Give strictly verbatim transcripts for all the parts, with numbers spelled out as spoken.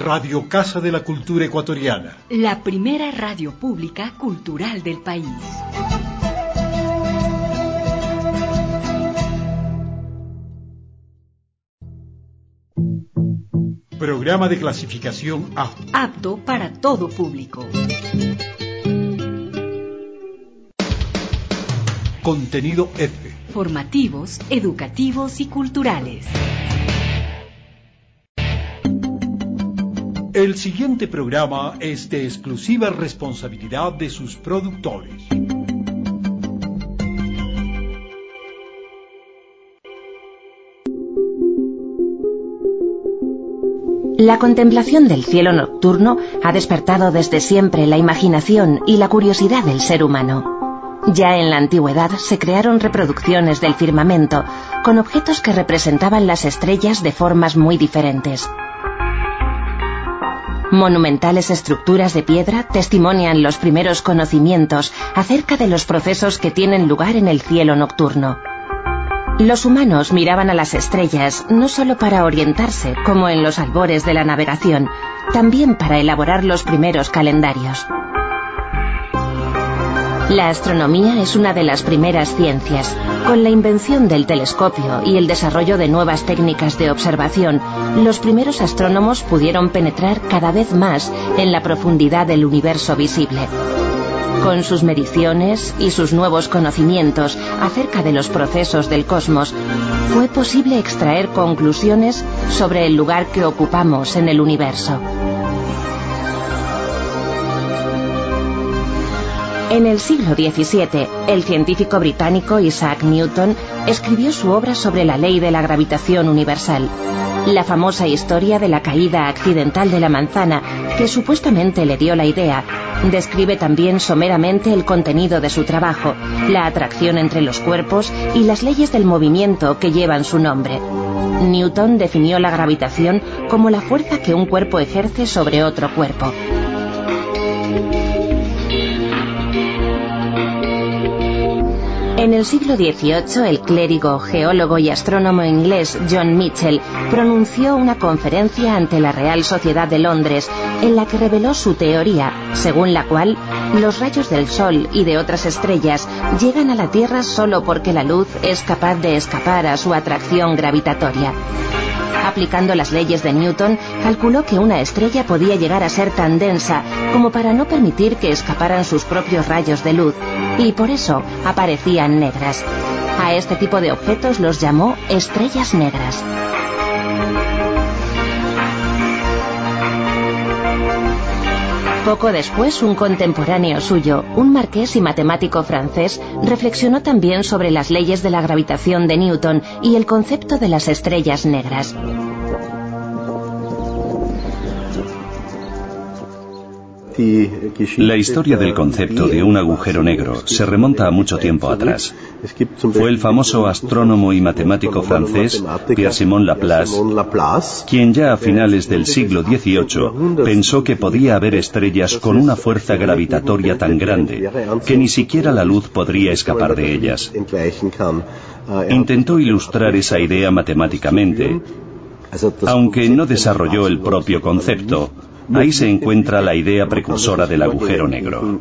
Radio Casa de la Cultura Ecuatoriana. La primera radio pública cultural del país. Programa de clasificación A. Apto para todo público. Contenido F. Formativos, educativos y culturales. El siguiente programa es de exclusiva responsabilidad de sus productores. La contemplación del cielo nocturno ha despertado desde siempre la imaginación y la curiosidad del ser humano. Ya en la antigüedad se crearon reproducciones del firmamento con objetos que representaban las estrellas de formas muy diferentes. Monumentales estructuras de piedra testimonian los primeros conocimientos acerca de los procesos que tienen lugar en el cielo nocturno. Los humanos miraban a las estrellas no solo para orientarse, como en los albores de la navegación, también para elaborar los primeros calendarios. La astronomía es una de las primeras ciencias. Con la invención del telescopio y el desarrollo de nuevas técnicas de observación, los primeros astrónomos pudieron penetrar cada vez más en la profundidad del universo visible. Con sus mediciones y sus nuevos conocimientos acerca de los procesos del cosmos, fue posible extraer conclusiones sobre el lugar que ocupamos en el universo. En el siglo diecisiete, el científico británico Isaac Newton escribió su obra sobre la ley de la gravitación universal. La famosa historia de la caída accidental de la manzana, que supuestamente le dio la idea, describe también someramente el contenido de su trabajo, la atracción entre los cuerpos y las leyes del movimiento que llevan su nombre. Newton definió la gravitación como la fuerza que un cuerpo ejerce sobre otro cuerpo. En el siglo dieciocho, el clérigo, geólogo y astrónomo inglés John Michell pronunció una conferencia ante la Real Sociedad de Londres en la que reveló su teoría, según la cual los rayos del Sol y de otras estrellas llegan a la Tierra solo porque la luz es capaz de escapar a su atracción gravitatoria. Aplicando las leyes de Newton, calculó que una estrella podía llegar a ser tan densa como para no permitir que escaparan sus propios rayos de luz, y por eso aparecían negras. A este tipo de objetos los llamó estrellas negras. Poco después, un contemporáneo suyo, un marqués y matemático francés, reflexionó también sobre las leyes de la gravitación de Newton y el concepto de las estrellas negras. La historia del concepto de un agujero negro se remonta a mucho tiempo atrás. Fue el famoso astrónomo y matemático francés Pierre-Simon Laplace quien ya a finales del siglo dieciocho pensó que podía haber estrellas con una fuerza gravitatoria tan grande que ni siquiera la luz podría escapar de ellas. Intentó ilustrar esa idea matemáticamente, aunque no desarrolló el propio concepto. Ahí se encuentra la idea precursora del agujero negro.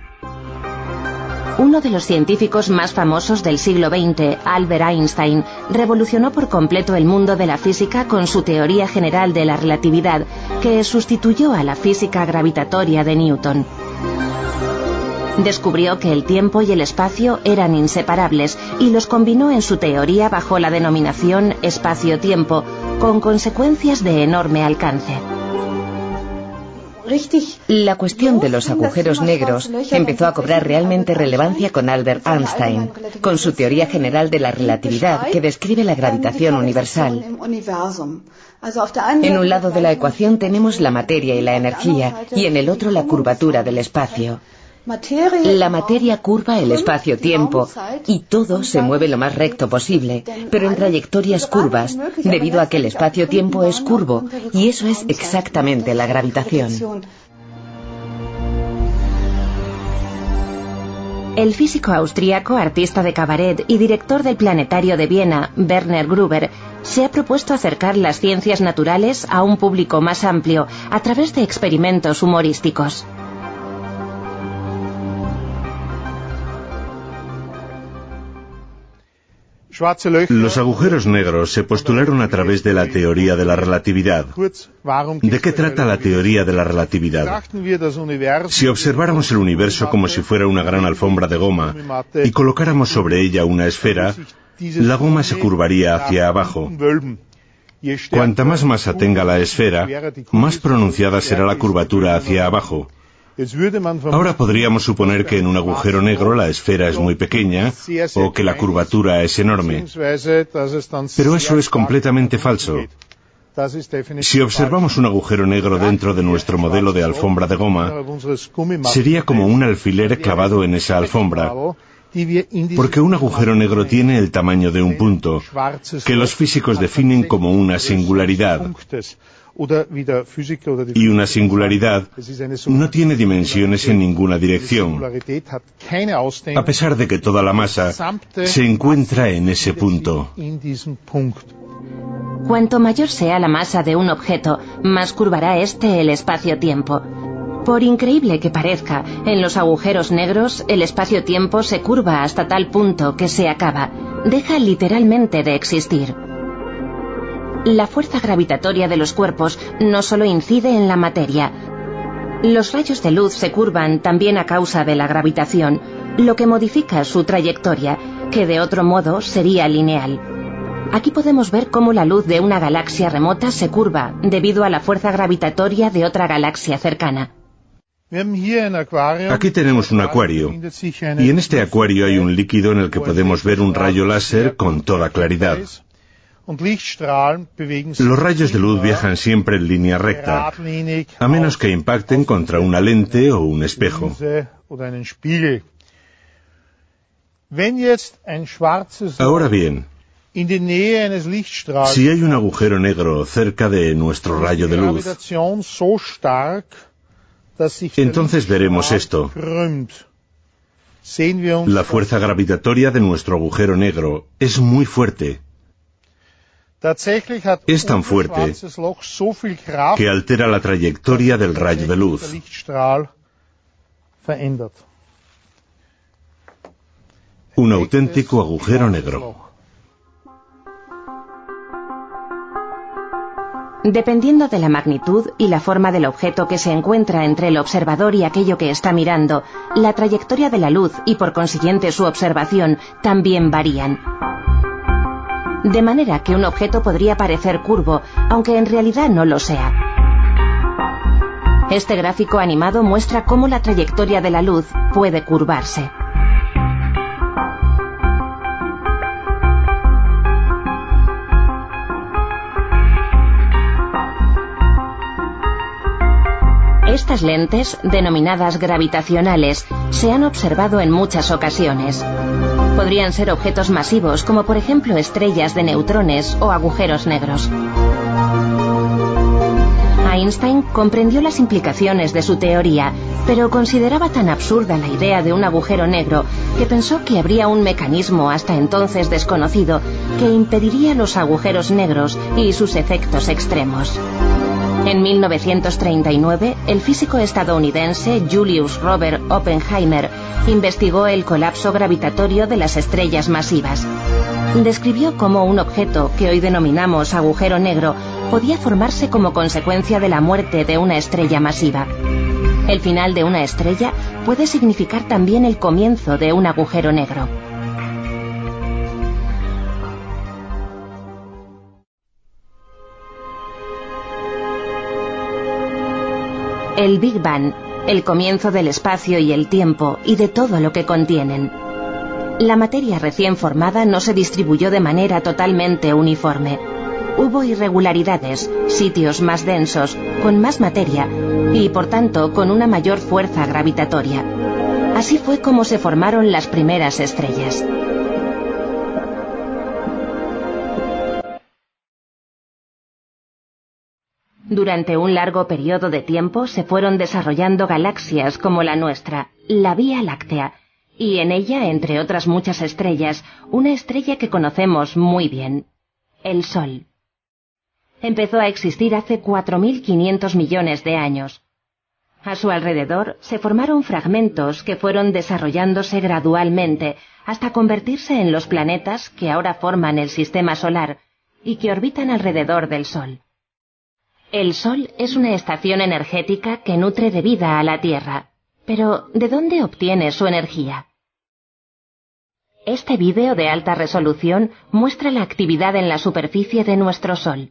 Uno de los científicos más famosos del siglo veinte, Albert Einstein, revolucionó por completo el mundo de la física con su teoría general de la relatividad, que sustituyó a la física gravitatoria de Newton. Descubrió que el tiempo y el espacio eran inseparables y los combinó en su teoría bajo la denominación espacio-tiempo, con consecuencias de enorme alcance. La cuestión de los agujeros negros empezó a cobrar realmente relevancia con Albert Einstein, con su teoría general de la relatividad que describe la gravitación universal. En un lado de la ecuación tenemos la materia y la energía, y en el otro la curvatura del espacio. La materia curva el espacio-tiempo y todo se mueve lo más recto posible, pero en trayectorias curvas, debido a que el espacio-tiempo es curvo, y eso es exactamente la gravitación. El físico austríaco, artista de cabaret y director del Planetario de Viena, Werner Gruber, se ha propuesto acercar las ciencias naturales a un público más amplio a través de experimentos humorísticos. Los agujeros negros se postularon a través de la teoría de la relatividad. ¿De qué trata la teoría de la relatividad? Si observáramos el universo como si fuera una gran alfombra de goma y colocáramos sobre ella una esfera, la goma se curvaría hacia abajo. Cuanta más masa tenga la esfera, más pronunciada será la curvatura hacia abajo. Ahora podríamos suponer que en un agujero negro la esfera es muy pequeña o que la curvatura es enorme. Pero eso es completamente falso. Si observamos un agujero negro dentro de nuestro modelo de alfombra de goma, sería como un alfiler clavado en esa alfombra, porque un agujero negro tiene el tamaño de un punto, que los físicos definen como una singularidad. Y una singularidad no tiene dimensiones en ninguna dirección, a pesar de que toda la masa se encuentra en ese punto. Cuanto mayor sea la masa de un objeto, más curvará éste el espacio-tiempo. Por increíble que parezca, en los agujeros negros el espacio-tiempo se curva hasta tal punto que se acaba, deja literalmente de existir. La fuerza gravitatoria de los cuerpos no solo incide en la materia. Los rayos de luz se curvan también a causa de la gravitación, lo que modifica su trayectoria, que de otro modo sería lineal. Aquí podemos ver cómo la luz de una galaxia remota se curva debido a la fuerza gravitatoria de otra galaxia cercana. Aquí tenemos un acuario, y en este acuario hay un líquido en el que podemos ver un rayo láser con toda claridad. Los rayos de luz viajan siempre en línea recta, a menos que impacten contra una lente o un espejo. Ahora bien, si hay un agujero negro cerca de nuestro rayo de luz, entonces veremos esto. La fuerza gravitatoria de nuestro agujero negro es muy fuerte. Es tan fuerte que altera la trayectoria del rayo de luz. Un auténtico agujero negro. Dependiendo de la magnitud y la forma del objeto que se encuentra entre el observador y aquello que está mirando, la trayectoria de la luz y por consiguiente su observación también varían. De manera que un objeto podría parecer curvo, aunque en realidad no lo sea. Este gráfico animado muestra cómo la trayectoria de la luz puede curvarse. Estas lentes, denominadas gravitacionales, se han observado en muchas ocasiones. Podrían ser objetos masivos, como por ejemplo estrellas de neutrones o agujeros negros. Einstein comprendió las implicaciones de su teoría, pero consideraba tan absurda la idea de un agujero negro que pensó que habría un mecanismo hasta entonces desconocido que impediría los agujeros negros y sus efectos extremos. En mil novecientos treinta y nueve, el físico estadounidense Julius Robert Oppenheimer investigó el colapso gravitatorio de las estrellas masivas. Describió cómo un objeto que hoy denominamos agujero negro podía formarse como consecuencia de la muerte de una estrella masiva. El final de una estrella puede significar también el comienzo de un agujero negro. El Big Bang, el comienzo del espacio y el tiempo y de todo lo que contienen. La materia recién formada no se distribuyó de manera totalmente uniforme. Hubo irregularidades, sitios más densos, con más materia y, por tanto, con una mayor fuerza gravitatoria. Así fue como se formaron las primeras estrellas. Durante un largo periodo de tiempo se fueron desarrollando galaxias como la nuestra, la Vía Láctea, y en ella, entre otras muchas estrellas, una estrella que conocemos muy bien. el Sol. Empezó a existir hace cuatro mil quinientos millones de años. A su alrededor se formaron fragmentos que fueron desarrollándose gradualmente hasta convertirse en los planetas que ahora forman el sistema solar y que orbitan alrededor del Sol. El Sol es una estación energética que nutre de vida a la Tierra. Pero, ¿de dónde obtiene su energía? Este vídeo de alta resolución muestra la actividad en la superficie de nuestro Sol.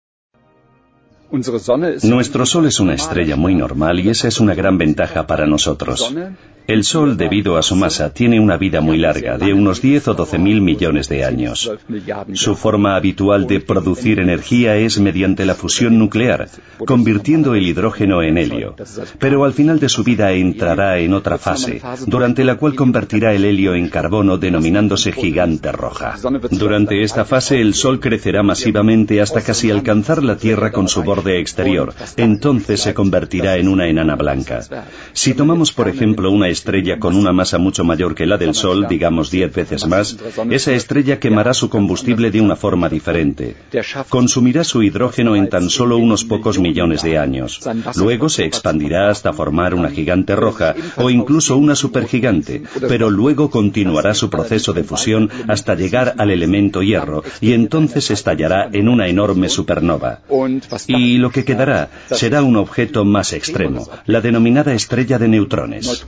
Nuestro Sol es una estrella muy normal y esa es una gran ventaja para nosotros. El Sol, debido a su masa, tiene una vida muy larga, de unos diez o doce mil millones de años. Su forma habitual de producir energía es mediante la fusión nuclear, convirtiendo el hidrógeno en helio. Pero al final de su vida entrará en otra fase, durante la cual convertirá el helio en carbono, denominándose gigante roja. Durante esta fase, el Sol crecerá masivamente hasta casi alcanzar la Tierra con su borde exterior. Entonces se convertirá en una enana blanca. Si tomamos, por ejemplo, una estrella con una masa mucho mayor que la del Sol, digamos diez veces más, esa estrella quemará su combustible de una forma diferente. Consumirá su hidrógeno en tan solo unos pocos millones de años. Luego se expandirá hasta formar una gigante roja o incluso una supergigante, pero luego continuará su proceso de fusión hasta llegar al elemento hierro y entonces estallará en una enorme supernova. Y lo que quedará será un objeto más extremo, la denominada estrella de neutrones.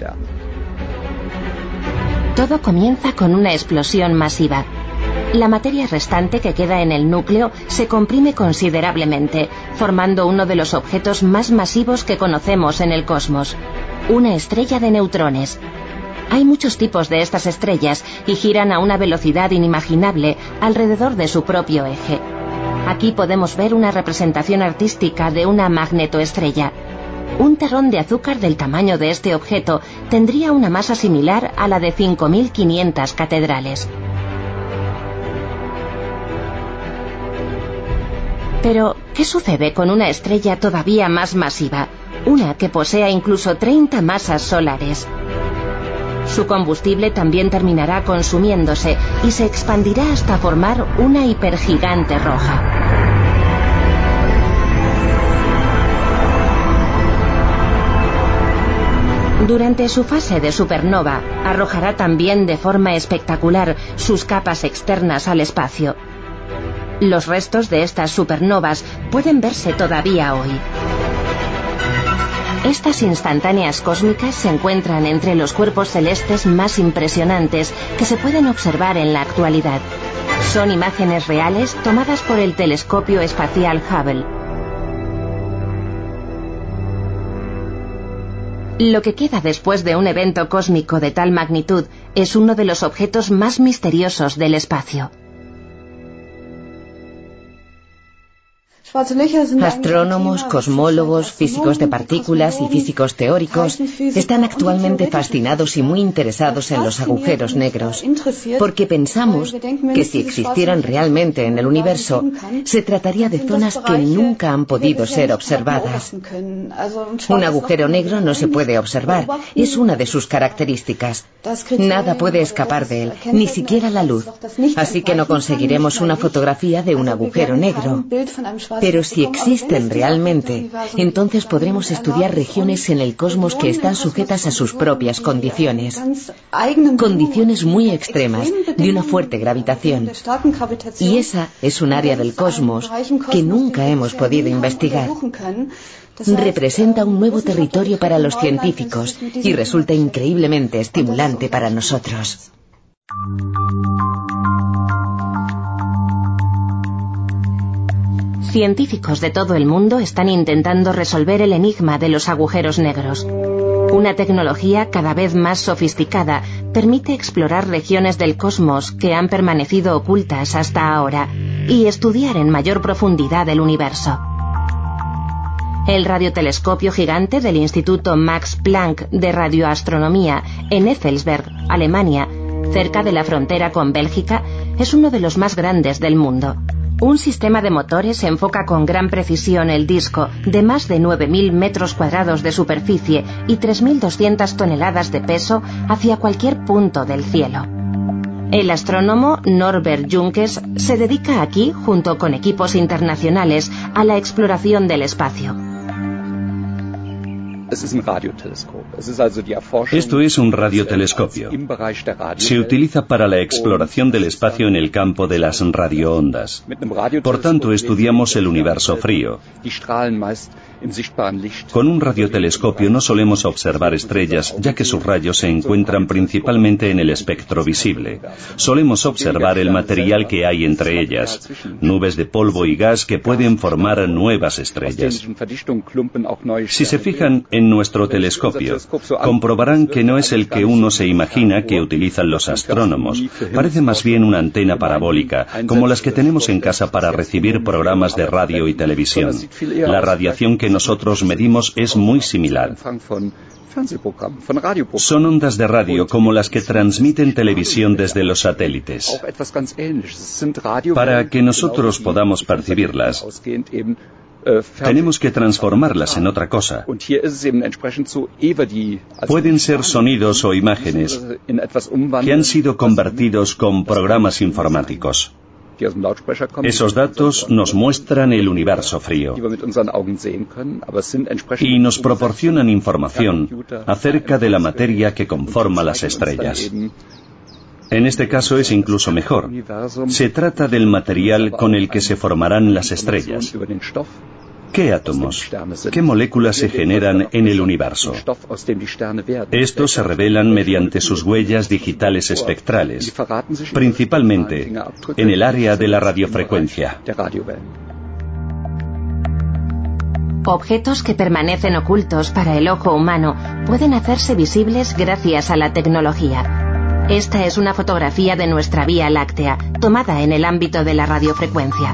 Todo comienza con una explosión masiva. La materia restante que queda en el núcleo se comprime considerablemente, formando uno de los objetos más masivos que conocemos en el cosmos, una estrella de neutrones. Hay muchos tipos de estas estrellas y giran a una velocidad inimaginable alrededor de su propio eje. Aquí podemos ver una representación artística de una magnetoestrella. Un terrón de azúcar del tamaño de este objeto tendría una masa similar a la de cinco mil quinientas catedrales. Pero, ¿qué sucede con una estrella todavía más masiva? Una que posea incluso treinta masas solares. Su combustible también terminará consumiéndose y se expandirá hasta formar una hipergigante roja. Durante su fase de supernova, arrojará también de forma espectacular sus capas externas al espacio. Los restos de estas supernovas pueden verse todavía hoy. Estas instantáneas cósmicas se encuentran entre los cuerpos celestes más impresionantes que se pueden observar en la actualidad. Son imágenes reales tomadas por el telescopio espacial Hubble. Lo que queda después de un evento cósmico de tal magnitud es uno de los objetos más misteriosos del espacio. Astrónomos, cosmólogos, físicos de partículas y físicos teóricos están actualmente fascinados y muy interesados en los agujeros negros, porque pensamos que si existieran realmente en el universo, se trataría de zonas que nunca han podido ser observadas. Un agujero negro no se puede observar, es una de sus características. Nada puede escapar de él, ni siquiera la luz, así que no conseguiremos una fotografía de un agujero negro. Pero si existen realmente, entonces podremos estudiar regiones en el cosmos que están sujetas a sus propias condiciones. Condiciones muy extremas, de una fuerte gravitación. Y esa es un área del cosmos que nunca hemos podido investigar. Representa un nuevo territorio para los científicos y resulta increíblemente estimulante para nosotros. Científicos de todo el mundo están intentando resolver el enigma de los agujeros negros. Una tecnología cada vez más sofisticada permite explorar regiones del cosmos que han permanecido ocultas hasta ahora y estudiar en mayor profundidad el universo. El radiotelescopio gigante del Instituto Max Planck de Radioastronomía en Effelsberg, Alemania, cerca de la frontera con Bélgica, es uno de los más grandes del mundo. Un sistema de motores enfoca con gran precisión el disco de más de nueve mil metros cuadrados de superficie y tres mil doscientas toneladas de peso hacia cualquier punto del cielo. El astrónomo Norbert Junkes se dedica aquí, junto con equipos internacionales, a la exploración del espacio. Esto es un radiotelescopio. Se utiliza para la exploración del espacio en el campo de las radioondas. Por tanto, estudiamos el universo frío. Con un radiotelescopio no solemos observar estrellas, ya que sus rayos se encuentran principalmente en el espectro visible. Solemos observar el material que hay entre ellas, nubes de polvo y gas que pueden formar nuevas estrellas. Si se fijan en nuestro telescopio, comprobarán que no es el que uno se imagina que utilizan los astrónomos. Parece más bien una antena parabólica, como las que tenemos en casa para recibir programas de radio y televisión. La radiación que nosotros medimos es muy similar. Son ondas de radio como las que transmiten televisión desde los satélites. Para que nosotros podamos percibirlas, tenemos que transformarlas en otra cosa. Pueden ser sonidos o imágenes que han sido convertidos con programas informáticos. Esos datos nos muestran el universo frío y nos proporcionan información acerca de la materia que conforma las estrellas. En este caso es incluso mejor. Se trata del material con el que se formarán las estrellas. ¿Qué átomos, qué moléculas se generan en el universo? Estos se revelan mediante sus huellas digitales espectrales, principalmente en el área de la radiofrecuencia. Objetos que permanecen ocultos para el ojo humano pueden hacerse visibles gracias a la tecnología. Esta es una fotografía de nuestra Vía Láctea, tomada en el ámbito de la radiofrecuencia.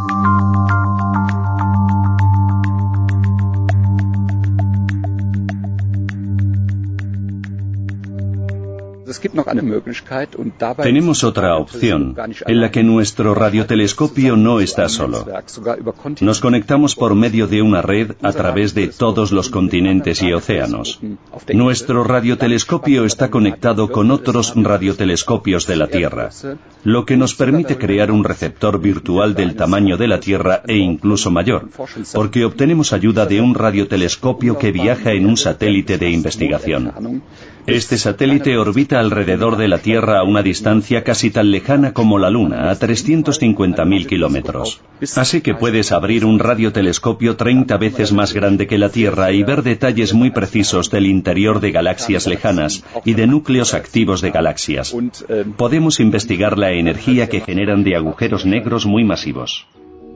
Tenemos otra opción, en la que nuestro radiotelescopio no está solo. Nos conectamos por medio de una red a través de todos los continentes y océanos. Nuestro radiotelescopio está conectado con otros radiotelescopios de la Tierra, lo que nos permite crear un receptor virtual del tamaño de la Tierra e incluso mayor, porque obtenemos ayuda de un radiotelescopio que viaja en un satélite de investigación. Este satélite orbita alrededor de la Tierra a una distancia casi tan lejana como la Luna, a trescientos cincuenta mil kilómetros. Así que puedes abrir un radiotelescopio treinta veces más grande que la Tierra y ver detalles muy precisos del interior de galaxias lejanas y de núcleos activos de galaxias. Podemos investigar la energía que generan de agujeros negros muy masivos.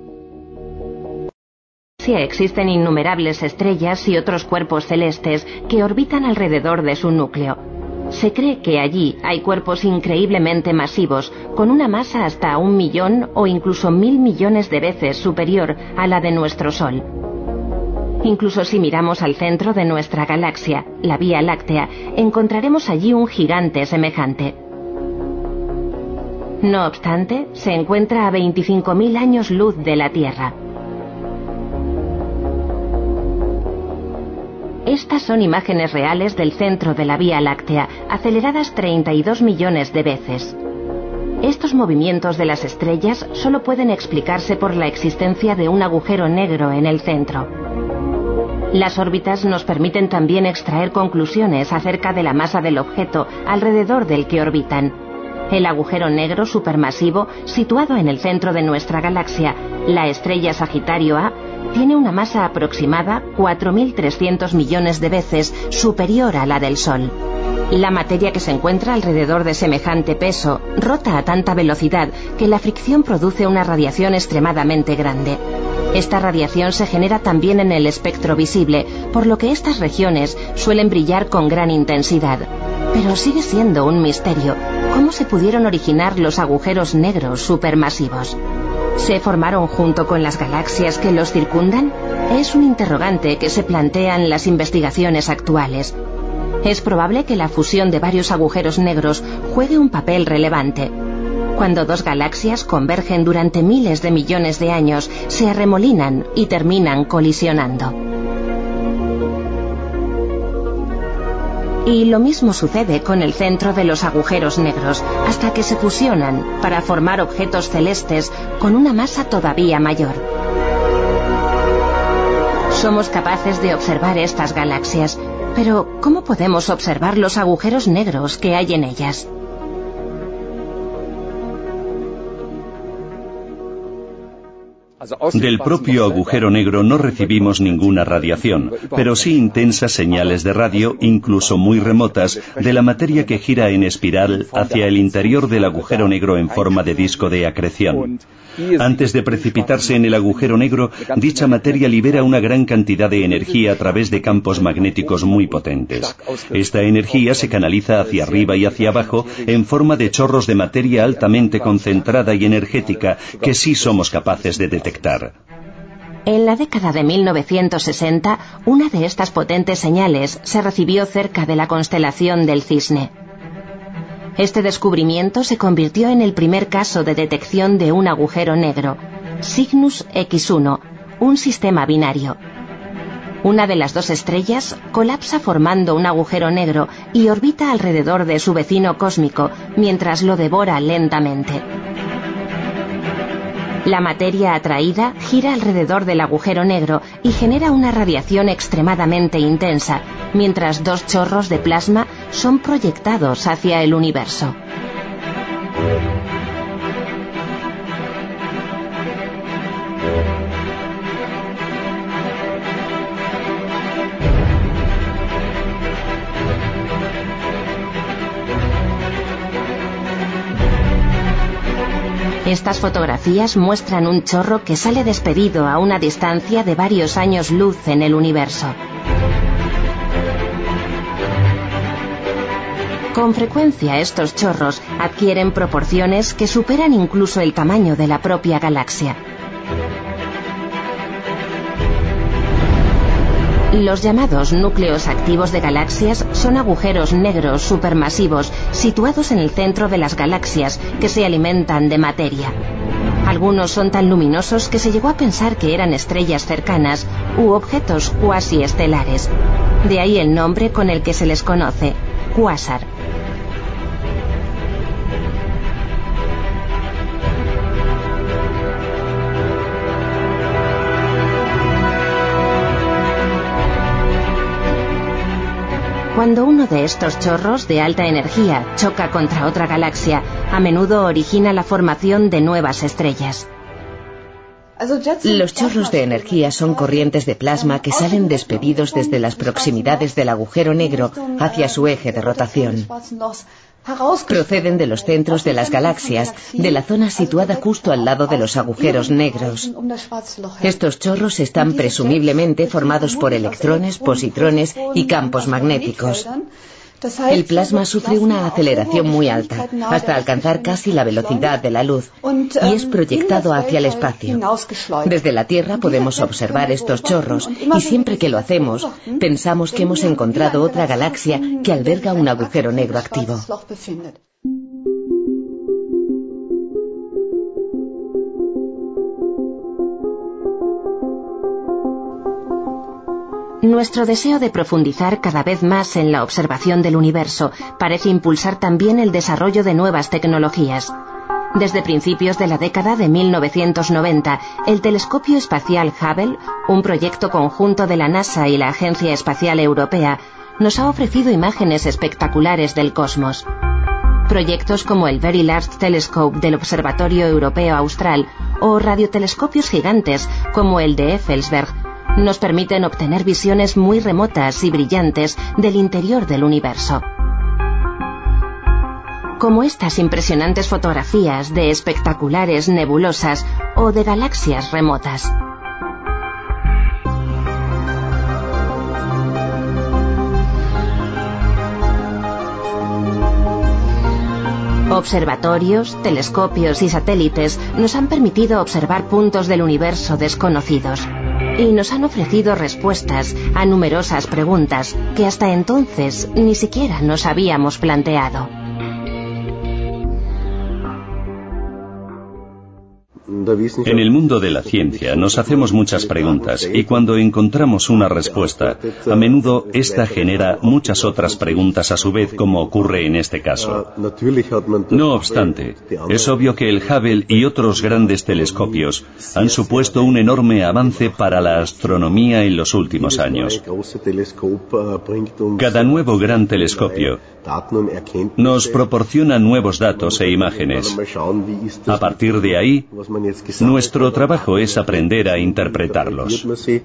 Existen innumerables estrellas y otros cuerpos celestes que orbitan alrededor de su núcleo. Se cree que allí hay cuerpos increíblemente masivos, con una masa hasta un millón o incluso mil millones de veces superior a la de nuestro Sol. Incluso si miramos al centro de nuestra galaxia, la Vía Láctea, encontraremos allí un gigante semejante. No obstante, se encuentra a veinticinco mil años luz de la Tierra. Estas son imágenes reales del centro de la Vía Láctea, aceleradas treinta y dos millones de veces. Estos movimientos de las estrellas solo pueden explicarse por la existencia de un agujero negro en el centro. Las órbitas nos permiten también extraer conclusiones acerca de la masa del objeto alrededor del que orbitan. El agujero negro supermasivo, situado en el centro de nuestra galaxia, la estrella Sagitario A, tiene una masa aproximada cuatro mil trescientos millones de veces superior a la del Sol. La materia que se encuentra alrededor de semejante peso rota a tanta velocidad que la fricción produce una radiación extremadamente grande. Esta radiación se genera también en el espectro visible, por lo que estas regiones suelen brillar con gran intensidad. Pero sigue siendo un misterio cómo se pudieron originar los agujeros negros supermasivos. ¿Se formaron junto con las galaxias que los circundan? Es un interrogante que se plantean las investigaciones actuales. Es probable que la fusión de varios agujeros negros juegue un papel relevante. Cuando dos galaxias convergen durante miles de millones de años, se arremolinan y terminan colisionando. Y lo mismo sucede con el centro de los agujeros negros, hasta que se fusionan para formar objetos celestes con una masa todavía mayor. Somos capaces de observar estas galaxias, pero ¿cómo podemos observar los agujeros negros que hay en ellas? Del propio agujero negro no recibimos ninguna radiación, pero sí intensas señales de radio, incluso muy remotas, de la materia que gira en espiral hacia el interior del agujero negro en forma de disco de acreción. Antes de precipitarse en el agujero negro, dicha materia libera una gran cantidad de energía a través de campos magnéticos muy potentes. Esta energía se canaliza hacia arriba y hacia abajo en forma de chorros de materia altamente concentrada y energética que sí somos capaces de detectar. En la década de mil novecientos sesenta, una de estas potentes señales se recibió cerca de la constelación del Cisne. Este descubrimiento se convirtió en el primer caso de detección de un agujero negro, Cygnus equis uno, un sistema binario. Una de las dos estrellas colapsa formando un agujero negro y orbita alrededor de su vecino cósmico mientras lo devora lentamente. La materia atraída gira alrededor del agujero negro y genera una radiación extremadamente intensa, mientras dos chorros de plasma son proyectados hacia el universo. Estas fotografías muestran un chorro que sale despedido a una distancia de varios años luz en el universo. Con frecuencia estos chorros adquieren proporciones que superan incluso el tamaño de la propia galaxia. Los llamados núcleos activos de galaxias son agujeros negros supermasivos situados en el centro de las galaxias que se alimentan de materia. Algunos son tan luminosos que se llegó a pensar que eran estrellas cercanas u objetos cuasiestelares. De ahí el nombre con el que se les conoce, cuásar. Cuando uno de estos chorros de alta energía choca contra otra galaxia, a menudo origina la formación de nuevas estrellas. Los chorros de energía son corrientes de plasma que salen despedidos desde las proximidades del agujero negro hacia su eje de rotación. Proceden de los centros de las galaxias, de la zona situada justo al lado de los agujeros negros. Estos chorros están presumiblemente formados por electrones, positrones y campos magnéticos. El plasma sufre una aceleración muy alta, hasta alcanzar casi la velocidad de la luz, y es proyectado hacia el espacio. Desde la Tierra podemos observar estos chorros, y siempre que lo hacemos, pensamos que hemos encontrado otra galaxia que alberga un agujero negro activo. Nuestro deseo de profundizar cada vez más en la observación del universo parece impulsar también el desarrollo de nuevas tecnologías. Desde principios de la década de mil novecientos noventa, el telescopio espacial Hubble, un proyecto conjunto de la NASA y la Agencia Espacial Europea, nos ha ofrecido imágenes espectaculares del cosmos. Proyectos como el Very Large Telescope del Observatorio Europeo Austral o radiotelescopios gigantes como el de Effelsberg nos permiten obtener visiones muy remotas y brillantes del interior del universo. Como estas impresionantes fotografías de espectaculares nebulosas o de galaxias remotas. Observatorios, telescopios y satélites nos han permitido observar puntos del universo desconocidos. Y nos han ofrecido respuestas a numerosas preguntas que hasta entonces ni siquiera nos habíamos planteado. En el mundo de la ciencia nos hacemos muchas preguntas y cuando encontramos una respuesta, a menudo esta genera muchas otras preguntas a su vez, como ocurre en este caso. No obstante, es obvio que el Hubble y otros grandes telescopios han supuesto un enorme avance para la astronomía en los últimos años. Cada nuevo gran telescopio nos proporciona nuevos datos e imágenes. A partir de ahí, nuestro trabajo es aprender a interpretarlos.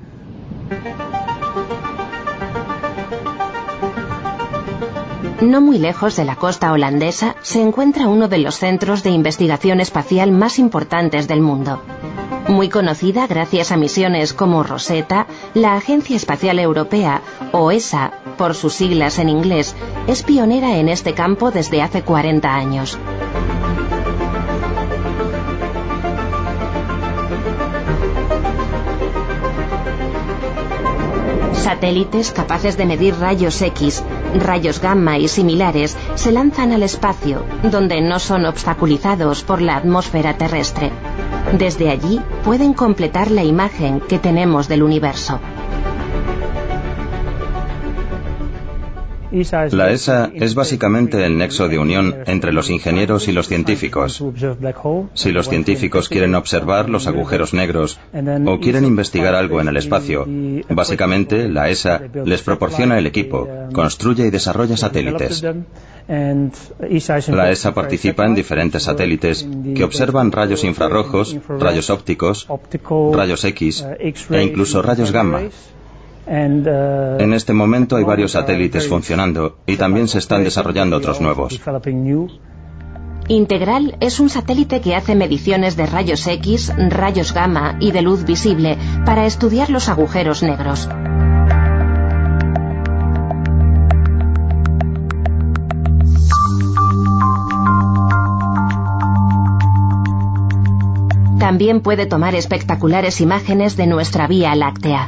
No muy lejos de la costa holandesa se encuentra uno de los centros de investigación espacial más importantes del mundo. Muy conocida gracias a misiones como Rosetta, la Agencia Espacial Europea, o E S A, por sus siglas en inglés, es pionera en este campo desde hace cuarenta años. Satélites capaces de medir rayos X, rayos gamma y similares se lanzan al espacio, donde no son obstaculizados por la atmósfera terrestre. Desde allí pueden completar la imagen que tenemos del universo. La E S A es básicamente el nexo de unión entre los ingenieros y los científicos. Si los científicos quieren observar los agujeros negros o quieren investigar algo en el espacio, básicamente la E S A les proporciona el equipo, construye y desarrolla satélites. La E S A participa en diferentes satélites que observan rayos infrarrojos, rayos ópticos, rayos X e incluso rayos gamma. En este momento hay varios satélites funcionando y también se están desarrollando otros nuevos. Integral es un satélite que hace mediciones de rayos X, rayos gamma y de luz visible para estudiar los agujeros negros. También puede tomar espectaculares imágenes de nuestra Vía Láctea.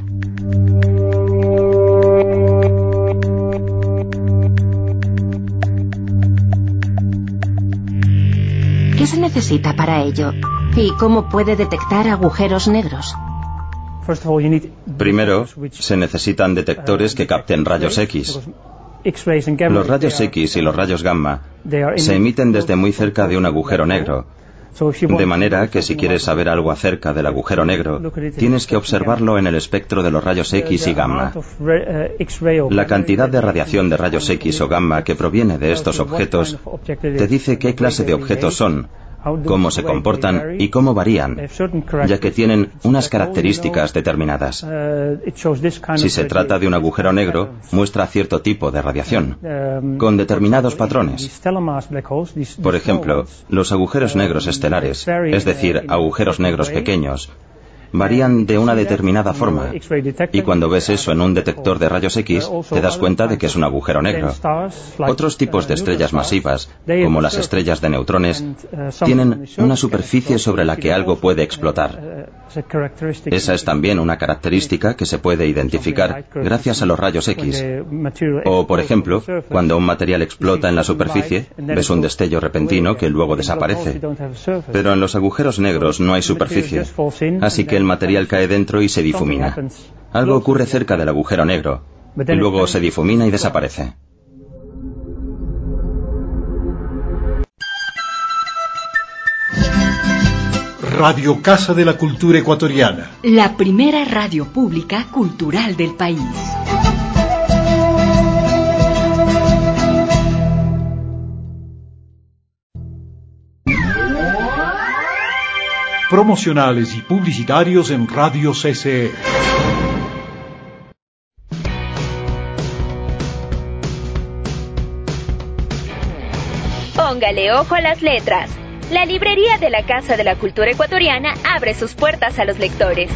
¿Qué se necesita para ello? ¿Y cómo puede detectar agujeros negros? Primero, se necesitan detectores que capten rayos X. Los rayos X y los rayos gamma se emiten desde muy cerca de un agujero negro. De manera que si quieres saber algo acerca del agujero negro, tienes que observarlo en el espectro de los rayos X y gamma. La cantidad de radiación de rayos X o gamma que proviene de estos objetos te dice qué clase de objetos son, cómo se comportan y cómo varían, ya que tienen unas características determinadas. Si se trata de un agujero negro, muestra cierto tipo de radiación, con determinados patrones. Por ejemplo, los agujeros negros estelares, es decir, agujeros negros pequeños, varían de una determinada forma, y cuando ves eso en un detector de rayos X, te das cuenta de que es un agujero negro. Otros tipos de estrellas masivas, como las estrellas de neutrones, tienen una superficie sobre la que algo puede explotar. Esa es también una característica que se puede identificar gracias a los rayos X. O, por ejemplo, cuando un material explota en la superficie, ves un destello repentino que luego desaparece. Pero en los agujeros negros no hay superficie, así que el material cae dentro y se difumina. Algo ocurre cerca del agujero negro, y luego se difumina y desaparece. Radio Casa de la Cultura Ecuatoriana. La primera radio pública cultural del país. Promocionales y publicitarios en Radio C C E. Póngale ojo a las letras. La librería de la Casa de la Cultura Ecuatoriana abre sus puertas a los lectores.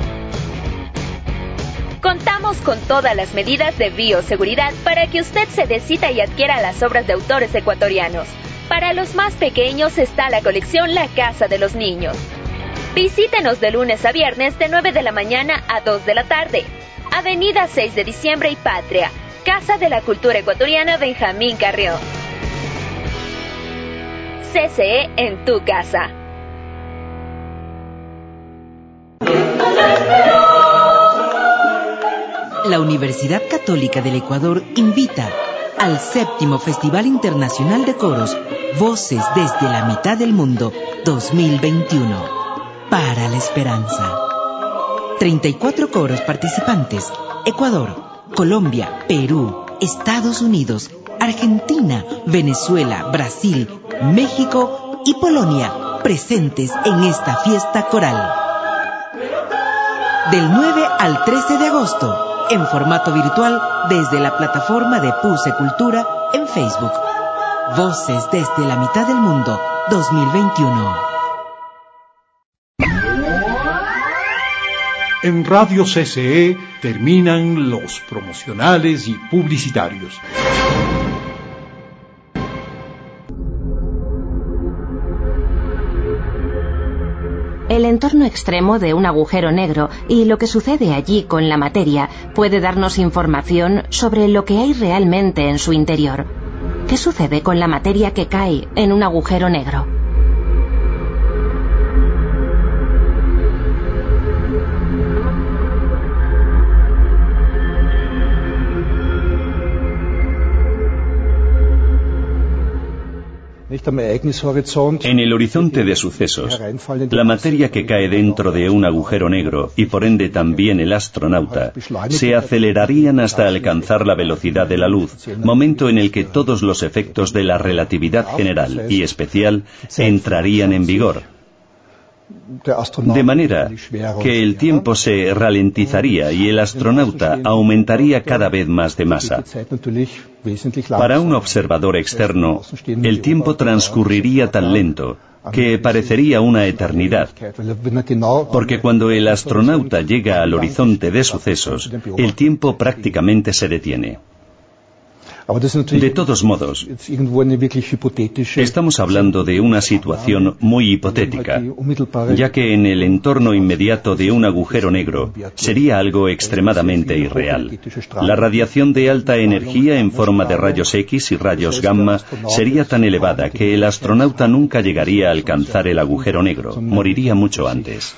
Contamos con todas las medidas de bioseguridad para que usted se decida y adquiera las obras de autores ecuatorianos. Para los más pequeños está la colección La Casa de los Niños. Visítenos de lunes a viernes de nueve de la mañana a dos de la tarde. Avenida seis de diciembre y Patria, Casa de la Cultura Ecuatoriana Benjamín Carrión. C C E en tu casa. La Universidad Católica del Ecuador invita al séptimo Festival Internacional de Coros Voces desde la Mitad del Mundo dos mil veintiuno. Para la Esperanza. treinta y cuatro coros participantes: Ecuador, Colombia, Perú, Estados Unidos, Argentina, Venezuela, Brasil, México y Polonia, presentes en esta fiesta coral. Del nueve al trece de agosto, en formato virtual desde la plataforma de Puse Cultura en Facebook. Voces desde la Mitad del Mundo dos mil veintiuno. En Radio C C E terminan los promocionales y publicitarios. El entorno extremo de un agujero negro y lo que sucede allí con la materia puede darnos información sobre lo que hay realmente en su interior. ¿Qué sucede con la materia que cae en un agujero negro? En el horizonte de sucesos, la materia que cae dentro de un agujero negro, y por ende también el astronauta, se acelerarían hasta alcanzar la velocidad de la luz, momento en el que todos los efectos de la relatividad general y especial entrarían en vigor. De manera que el tiempo se ralentizaría y el astronauta aumentaría cada vez más de masa. Para un observador externo, el tiempo transcurriría tan lento que parecería una eternidad, porque cuando el astronauta llega al horizonte de sucesos, el tiempo prácticamente se detiene. De todos modos, estamos hablando de una situación muy hipotética, ya que en el entorno inmediato de un agujero negro sería algo extremadamente irreal. La radiación de alta energía en forma de rayos X y rayos gamma sería tan elevada que el astronauta nunca llegaría a alcanzar el agujero negro, moriría mucho antes.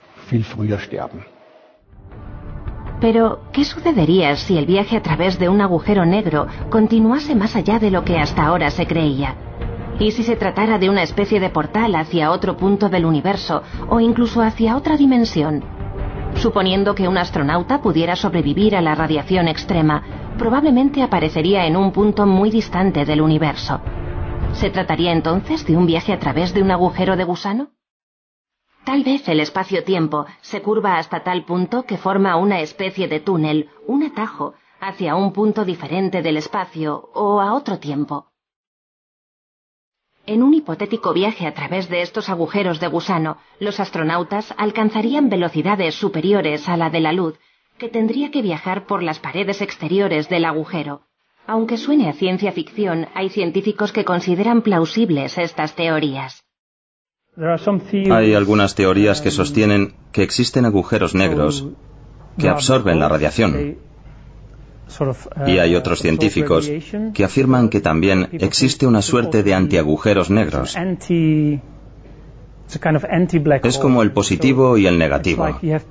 Pero, ¿qué sucedería si el viaje a través de un agujero negro continuase más allá de lo que hasta ahora se creía? ¿Y si se tratara de una especie de portal hacia otro punto del universo o incluso hacia otra dimensión? Suponiendo que un astronauta pudiera sobrevivir a la radiación extrema, probablemente aparecería en un punto muy distante del universo. ¿Se trataría entonces de un viaje a través de un agujero de gusano? Tal vez el espacio-tiempo se curva hasta tal punto que forma una especie de túnel, un atajo, hacia un punto diferente del espacio o a otro tiempo. En un hipotético viaje a través de estos agujeros de gusano, los astronautas alcanzarían velocidades superiores a la de la luz, que tendría que viajar por las paredes exteriores del agujero. Aunque suene a ciencia ficción, hay científicos que consideran plausibles estas teorías. Hay algunas teorías que sostienen que existen agujeros negros que absorben la radiación. Y hay otros científicos que afirman que también existe una suerte de antiagujeros negros. Es como el positivo y el negativo.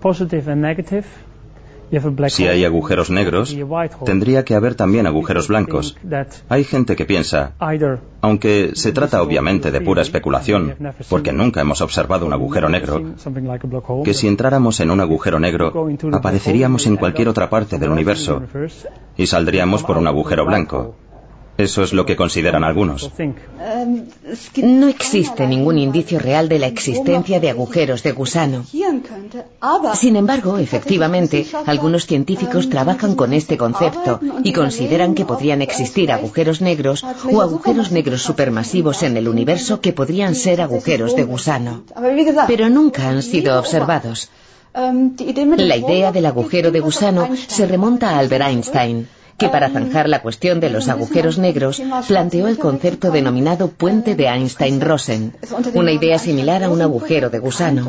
Si hay agujeros negros, tendría que haber también agujeros blancos. Hay gente que piensa, aunque se trata obviamente de pura especulación, porque nunca hemos observado un agujero negro, que si entráramos en un agujero negro, apareceríamos en cualquier otra parte del universo y saldríamos por un agujero blanco. Eso es lo que consideran algunos. No existe ningún indicio real de la existencia de agujeros de gusano. Sin embargo, efectivamente, algunos científicos trabajan con este concepto y consideran que podrían existir agujeros negros o agujeros negros supermasivos en el universo que podrían ser agujeros de gusano. Pero nunca han sido observados. La idea del agujero de gusano se remonta a Albert Einstein, que para zanjar la cuestión de los agujeros negros planteó el concepto denominado puente de Einstein-Rosen, una idea similar a un agujero de gusano.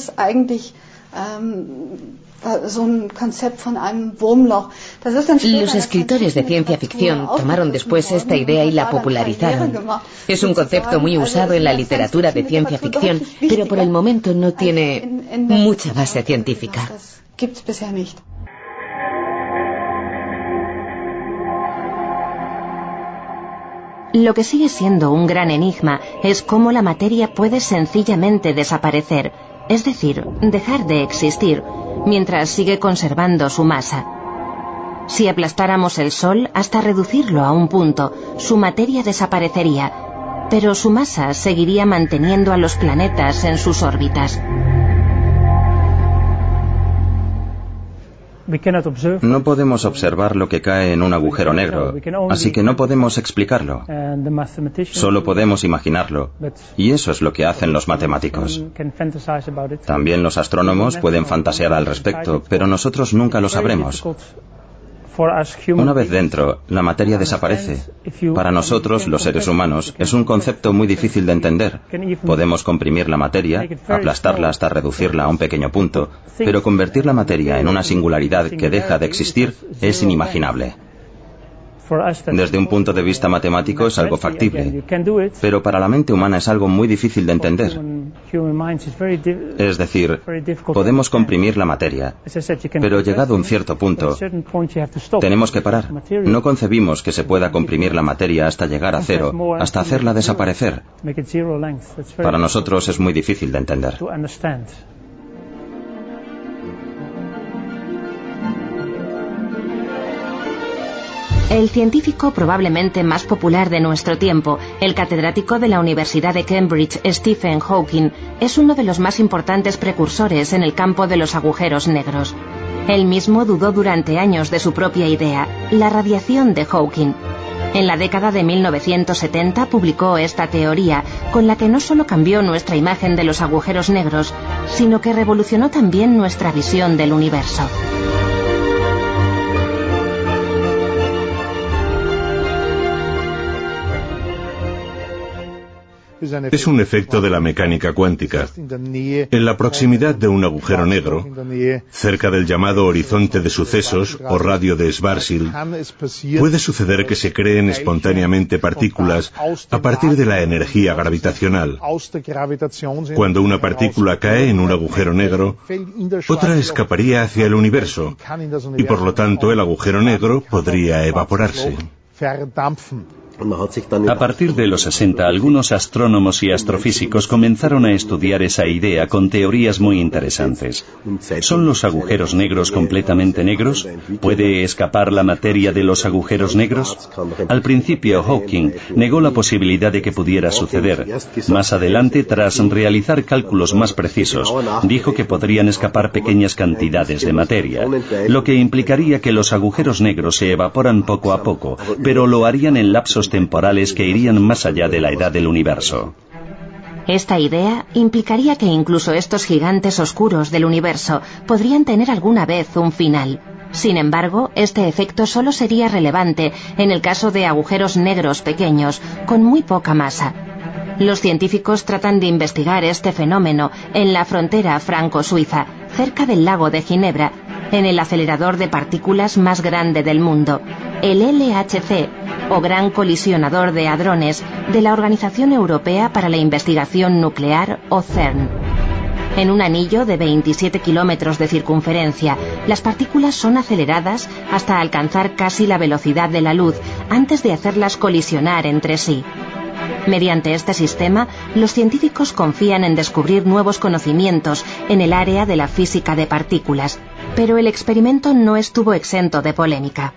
Los escritores de ciencia ficción tomaron después esta idea y la popularizaron. Es un concepto muy usado en la literatura de ciencia ficción, pero por el momento no tiene mucha base científica. Lo que sigue siendo un gran enigma es cómo la materia puede sencillamente desaparecer, es decir, dejar de existir, mientras sigue conservando su masa. Si aplastáramos el Sol hasta reducirlo a un punto, su materia desaparecería, pero su masa seguiría manteniendo a los planetas en sus órbitas. No podemos observar lo que cae en un agujero negro, así que no podemos explicarlo. Solo podemos imaginarlo, y eso es lo que hacen los matemáticos. También los astrónomos pueden fantasear al respecto, pero nosotros nunca lo sabremos. Una vez dentro, la materia desaparece. Para nosotros, los seres humanos, es un concepto muy difícil de entender. Podemos comprimir la materia, aplastarla hasta reducirla a un pequeño punto, pero convertir la materia en una singularidad que deja de existir es inimaginable. Desde un punto de vista matemático es algo factible, pero para la mente humana es algo muy difícil de entender. Es decir, podemos comprimir la materia, pero llegado a un cierto punto, tenemos que parar. No concebimos que se pueda comprimir la materia hasta llegar a cero, hasta hacerla desaparecer. Para nosotros es muy difícil de entender. El científico probablemente más popular de nuestro tiempo, el catedrático de la Universidad de Cambridge, Stephen Hawking, es uno de los más importantes precursores en el campo de los agujeros negros. Él mismo dudó durante años de su propia idea, la radiación de Hawking. En la década de mil novecientos setenta publicó esta teoría, con la que no solo cambió nuestra imagen de los agujeros negros, sino que revolucionó también nuestra visión del universo. Es un efecto de la mecánica cuántica. En la proximidad de un agujero negro, cerca del llamado horizonte de sucesos o radio de Schwarzschild, puede suceder que se creen espontáneamente partículas a partir de la energía gravitacional. Cuando una partícula cae en un agujero negro, otra escaparía hacia el universo y por lo tanto el agujero negro podría evaporarse. A partir de los sesenta, algunos astrónomos y astrofísicos comenzaron a estudiar esa idea con teorías muy interesantes. ¿Son los agujeros negros completamente negros? ¿Puede escapar la materia de los agujeros negros? Al principio, Hawking negó la posibilidad de que pudiera suceder. Más adelante, tras realizar cálculos más precisos, dijo que podrían escapar pequeñas cantidades de materia, lo que implicaría que los agujeros negros se evaporan poco a poco, pero lo harían en lapsos temporales que irían más allá de la edad del universo. Esta idea implicaría que incluso estos gigantes oscuros del universo podrían tener alguna vez un final. Sin embargo, este efecto solo sería relevante en el caso de agujeros negros pequeños, con muy poca masa. Los científicos tratan de investigar este fenómeno en la frontera franco-suiza, cerca del lago de Ginebra, en el acelerador de partículas más grande del mundo, el L H C, o Gran Colisionador de Hadrones, de la Organización Europea para la Investigación Nuclear, o CERN. En un anillo de veintisiete kilómetros de circunferencia, las partículas son aceleradas hasta alcanzar casi la velocidad de la luz antes de hacerlas colisionar entre sí. Mediante este sistema, los científicos confían en descubrir nuevos conocimientos en el área de la física de partículas, pero el experimento no estuvo exento de polémica.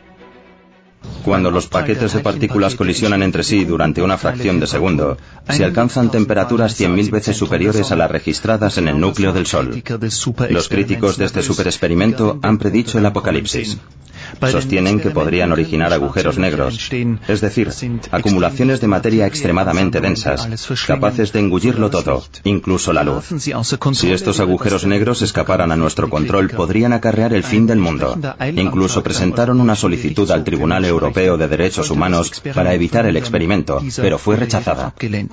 Cuando los paquetes de partículas colisionan entre sí durante una fracción de segundo, se alcanzan temperaturas cien mil veces superiores a las registradas en el núcleo del Sol. Los críticos de este superexperimento han predicho el apocalipsis. Sostienen que podrían originar agujeros negros, es decir, acumulaciones de materia extremadamente densas, capaces de engullirlo todo, incluso la luz. Si estos agujeros negros escaparan a nuestro control, podrían acarrear el fin del mundo. Incluso presentaron una solicitud al Tribunal Europeo de Derechos Humanos para evitar el experimento, pero fue rechazada.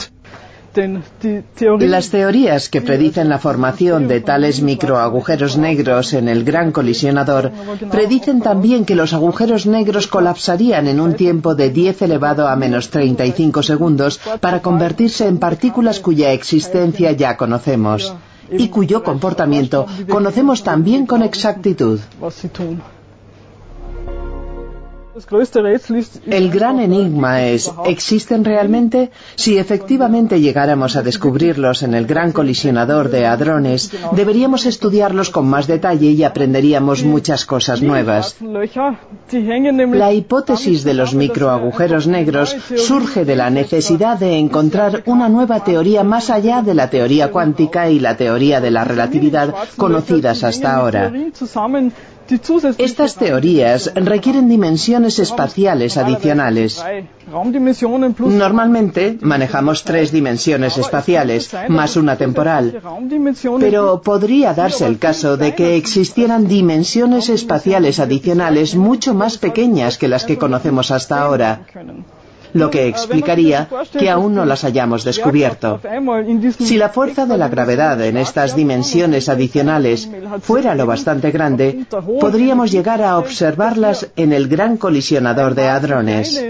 Las teorías que predicen la formación de tales microagujeros negros en el Gran Colisionador predicen también que los agujeros negros colapsarían en un tiempo de diez elevado a menos treinta y cinco segundos para convertirse en partículas cuya existencia ya conocemos y cuyo comportamiento conocemos también con exactitud. El gran enigma es, ¿existen realmente? Si efectivamente llegáramos a descubrirlos en el gran colisionador de hadrones, deberíamos estudiarlos con más detalle y aprenderíamos muchas cosas nuevas. La hipótesis de los microagujeros negros surge de la necesidad de encontrar una nueva teoría más allá de la teoría cuántica y la teoría de la relatividad conocidas hasta ahora. Estas teorías requieren dimensiones espaciales adicionales. Normalmente manejamos tres dimensiones espaciales, más una temporal. Pero podría darse el caso de que existieran dimensiones espaciales adicionales mucho más pequeñas que las que conocemos hasta ahora, lo que explicaría que aún no las hayamos descubierto. Si la fuerza de la gravedad en estas dimensiones adicionales fuera lo bastante grande, podríamos llegar a observarlas en el gran colisionador de hadrones.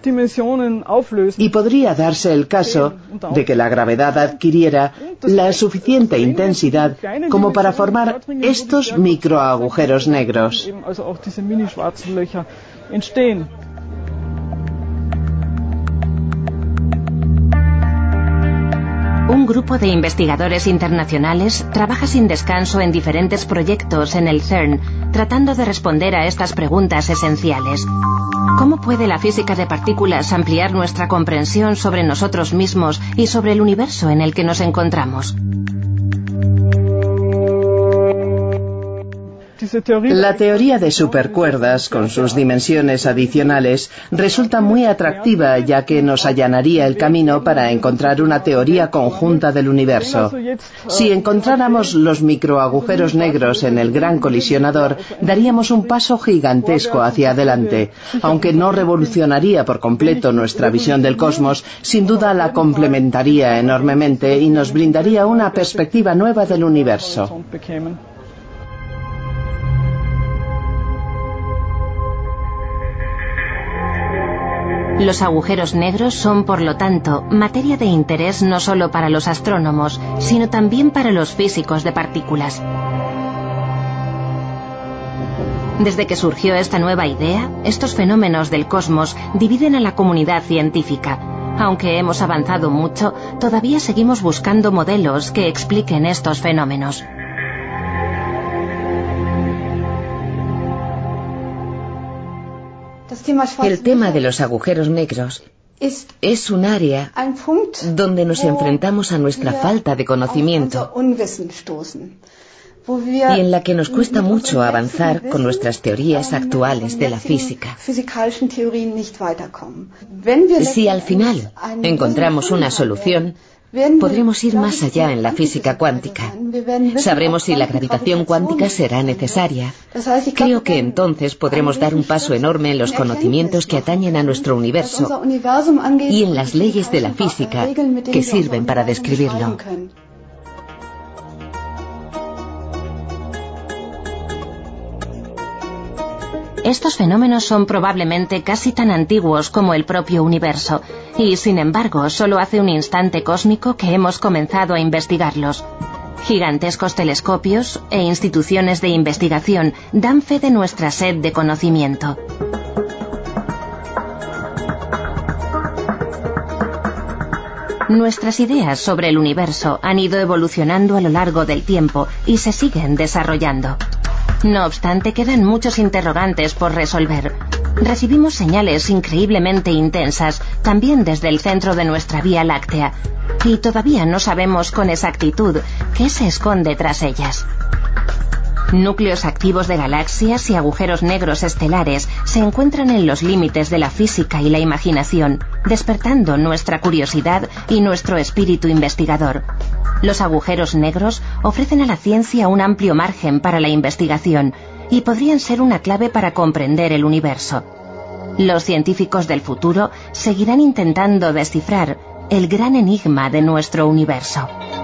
Y podría darse el caso de que la gravedad adquiriera la suficiente intensidad como para formar estos microagujeros negros. Un grupo de investigadores internacionales trabaja sin descanso en diferentes proyectos en el CERN, tratando de responder a estas preguntas esenciales. ¿Cómo puede la física de partículas ampliar nuestra comprensión sobre nosotros mismos y sobre el universo en el que nos encontramos? La teoría de supercuerdas, con sus dimensiones adicionales, resulta muy atractiva, ya que nos allanaría el camino para encontrar una teoría conjunta del universo. Si encontráramos los microagujeros negros en el gran colisionador, daríamos un paso gigantesco hacia adelante. Aunque no revolucionaría por completo nuestra visión del cosmos, sin duda la complementaría enormemente y nos brindaría una perspectiva nueva del universo. Los agujeros negros son, por lo tanto, materia de interés no solo para los astrónomos, sino también para los físicos de partículas. Desde que surgió esta nueva idea, estos fenómenos del cosmos dividen a la comunidad científica. Aunque hemos avanzado mucho, todavía seguimos buscando modelos que expliquen estos fenómenos. El tema de los agujeros negros es un área donde nos enfrentamos a nuestra falta de conocimiento y en la que nos cuesta mucho avanzar con nuestras teorías actuales de la física. Si al final encontramos una solución, podremos ir más allá en la física cuántica. Sabremos si la gravitación cuántica será necesaria. Creo que entonces podremos dar un paso enorme en los conocimientos que atañen a nuestro universo y en las leyes de la física que sirven para describirlo. Estos fenómenos son probablemente casi tan antiguos como el propio universo, y sin embargo solo hace un instante cósmico que hemos comenzado a investigarlos. Gigantescos telescopios e instituciones de investigación dan fe de nuestra sed de conocimiento. Nuestras ideas sobre el universo han ido evolucionando a lo largo del tiempo y se siguen desarrollando. No obstante, quedan muchos interrogantes por resolver. Recibimos señales increíblemente intensas, también desde el centro de nuestra Vía Láctea, y todavía no sabemos con exactitud qué se esconde tras ellas. Núcleos activos de galaxias y agujeros negros estelares se encuentran en los límites de la física y la imaginación, despertando nuestra curiosidad y nuestro espíritu investigador. Los agujeros negros ofrecen a la ciencia un amplio margen para la investigación y podrían ser una clave para comprender el universo. Los científicos del futuro seguirán intentando descifrar el gran enigma de nuestro universo.